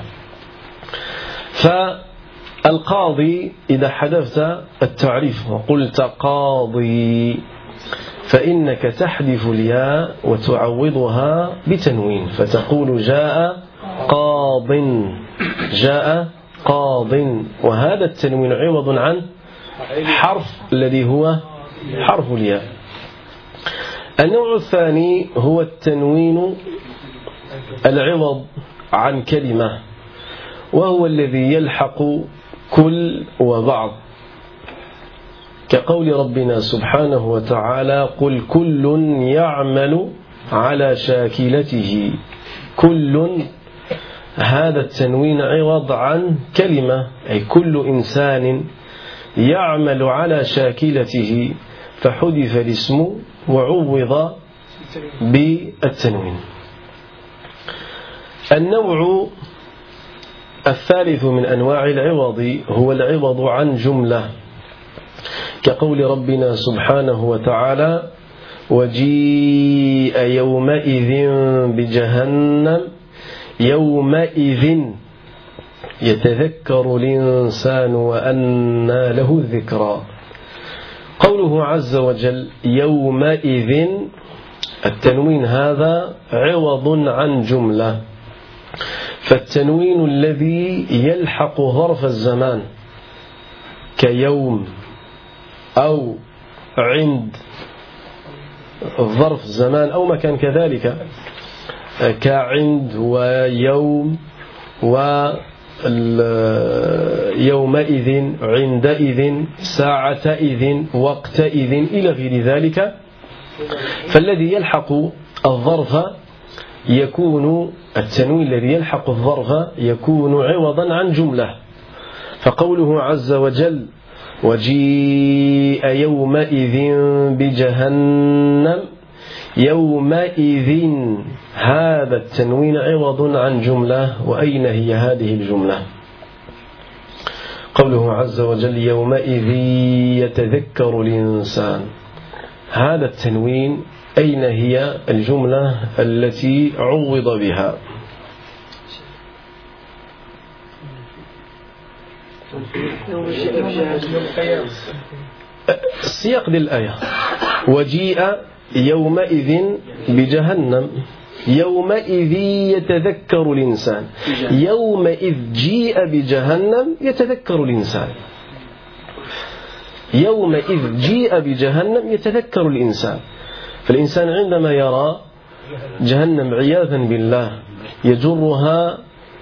فالقاضي إذا حذفت التعريف وقلت قاضي فإنك تحذف الياء وتعوضها بتنوين فتقول جاء قاض، جاء قاض، وهذا التنوين عوض عن حرف الذي هو حرف الياء. النوع الثاني هو التنوين العوض عن كلمة، وهو الذي يلحق كل وبعض، كقول ربنا سبحانه وتعالى قل كل يعمل على شاكلته. كل هذا التنوين عوض عن كلمة، أي كل إنسان يعمل على شاكلته فحذف الاسم وعوض بالتنوين. النوع الثالث من أنواع العوض هو العوض عن جملة، كقول ربنا سبحانه وتعالى: وجيء يومئذ بجهنم يومئذ يتذكر الإنسان وأنى له الذكرى. قوله عز وجل يومئذ، التنوين هذا عوض عن جملة، فالتنوين الذي يلحق ظرف الزمان كيوم أو عند ظرف زمان أو مكان كذلك كعند ويوم ويومئذ عندئذ ساعتئذ وقتئذ إلى غير ذلك، فالذي يلحق الظرف يكون التنوين الذي يلحق الظرف يكون عوضا عن جملة. فقوله عز وجل وجيء يومئذ بجهنم يومئذ، هذا التنوين عوض عن جملة. وأين هي هذه الجملة؟ قوله عز وجل يومئذ يتذكر الإنسان، هذا التنوين أين هي الجملة التي عوض بها؟ السياق للآية وجيء يومئذ بجهنم يومئذ يتذكر الإنسان، يومئذ جيء بجهنم يتذكر الإنسان، يومئذ جيء بجهنم يتذكر الإنسان. فالإنسان عندما يرى جهنم عياذا بالله يجرها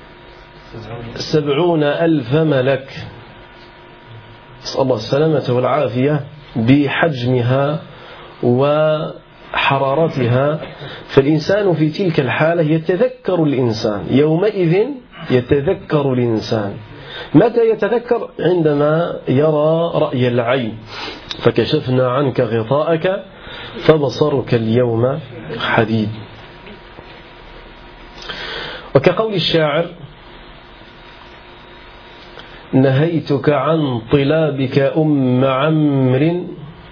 سبعون ألف ملك، نسأل الله السلامة والعافية، بحجمها وحرارتها، فالإنسان في تلك الحالة يتذكر الإنسان، يومئذ يتذكر الإنسان. متى يتذكر؟ عندما يرى رأي العين، فكشفنا عنك غطاءك فبصرك اليوم حديد. وكقول الشاعر نهيتك عن طلابك أم عمرو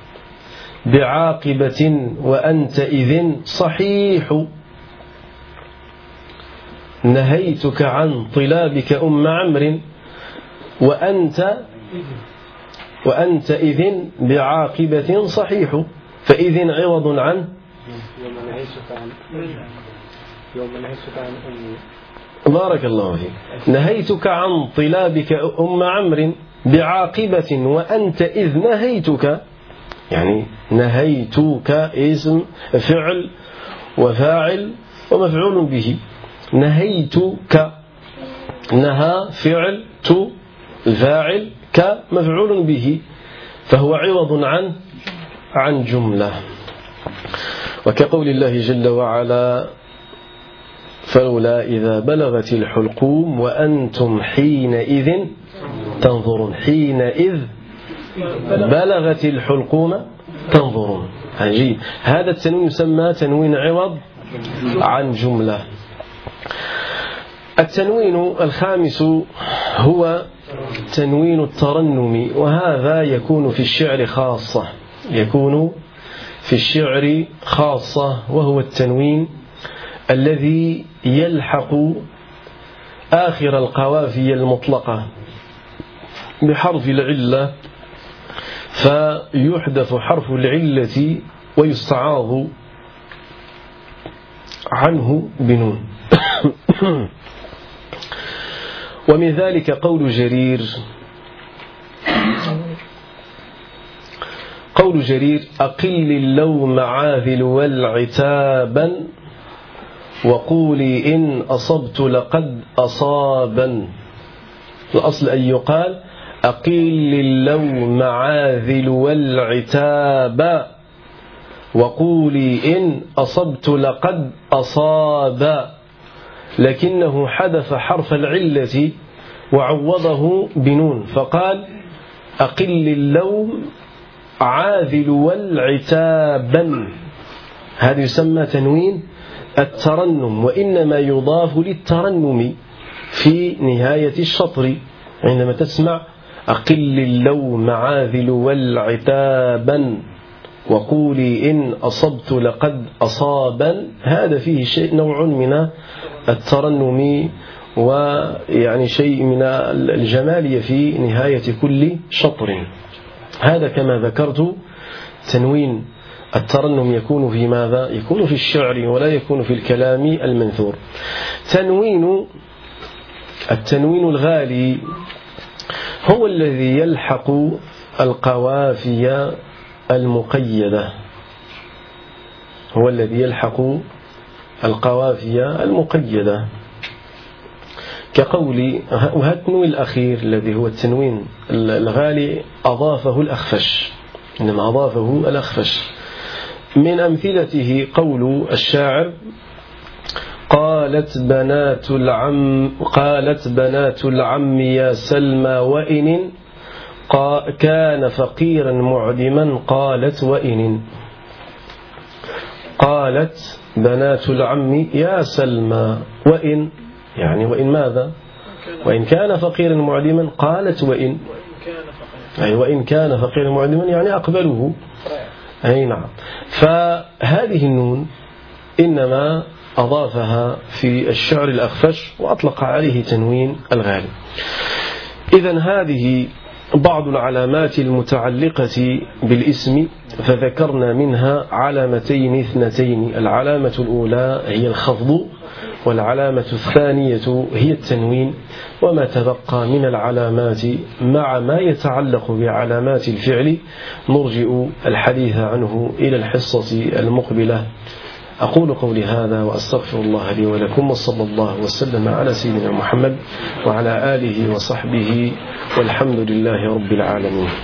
بعاقبة وأنت إذن صحيح، نهيتك عن طلابك أم عمرو وأنت وأنت إذن بعاقبة صحيح، فإذن عوض عن بارك الله فيك. نهيتك عن طلابك أم عمرو بعاقبة وأنت إذ نهيتك، يعني نهيتك اسم فعل وفاعل ومفعول به، نهيتك نهى فعل تو الفاعل كمفعول به، فهو عوض عن عن جملة. وكقول الله جل وعلا فلولا إذا بلغت الحلقوم وأنتم حينئذ تنظرون، حينئذ بلغت الحلقوم تنظرون. عجيب، هذا التنوين يسمى تنوين عوض عن جملة. التنوين الخامس هو تنوين الترنم، وهذا يكون في الشعر خاصة، يكون في الشعر خاصة، وهو التنوين الذي يلحق آخر القوافي المطلقة بحرف العلة، فيحدث حرف العلة ويستعاض عنه بنون. ومن ذلك قول جرير قول جرير أقل اللوم عاذل والعتابا وقولي إن أصبت لقد أصابا. الأصل أن يقال أقل اللوم عاذل والعتابا وقولي إن أصبت لقد أصابا، لكنه حذف حرف العلة وعوضه بنون فقال أقل اللوم عاذل والعتابا. هذا يسمى تنوين الترنم، وإنما يضاف للترنم في نهاية الشطر. عندما تسمع أقل اللوم عاذل والعتابا وقولي إن أصبت لقد أصابا، هذا فيه شيء نوع من الترنم ويعني شيء من الجمالية في نهاية كل شطر. هذا كما ذكرت تنوين الترنم يكون في ماذا؟ يكون في الشعر ولا يكون في الكلام المنثور. تنوين التنوين الغالي هو الذي يلحق القوافي المقيدة، هو الذي يلحق القوافي المقيدة كقولي. وهذا التنوين الأخير الذي هو التنوين الغالي أضافه الأخفش، إنما أضافه الأخفش. من أمثلته قول الشاعر قالت بنات العم قالت بنات العم يا سلمى وإن كان فقيرا معدما قالت وإن. قالت بنات العم يا سلمى وإن، يعني وإن ماذا؟ وإن كان فقيرا معدما قالت وإن، أي وإن كان فقيرا معدما يعني أقبله. أي نعم. فهذه النون إنما أضافها في الشعر الأخفش وأطلق عليه تنوين الغالي. إذن هذه بعض العلامات المتعلقة بالاسم، فذكرنا منها علامتين اثنتين. العلامة الأولى هي الخفض، والعلامة الثانية هي التنوين. وما تبقى من العلامات مع ما يتعلق بعلامات الفعل نرجئ الحديث عنه إلى الحصة المقبلة. أقول قولي هذا وأستغفر الله لي ولكم، وصلى الله وسلم على سيدنا محمد وعلى آله وصحبه، والحمد لله رب العالمين.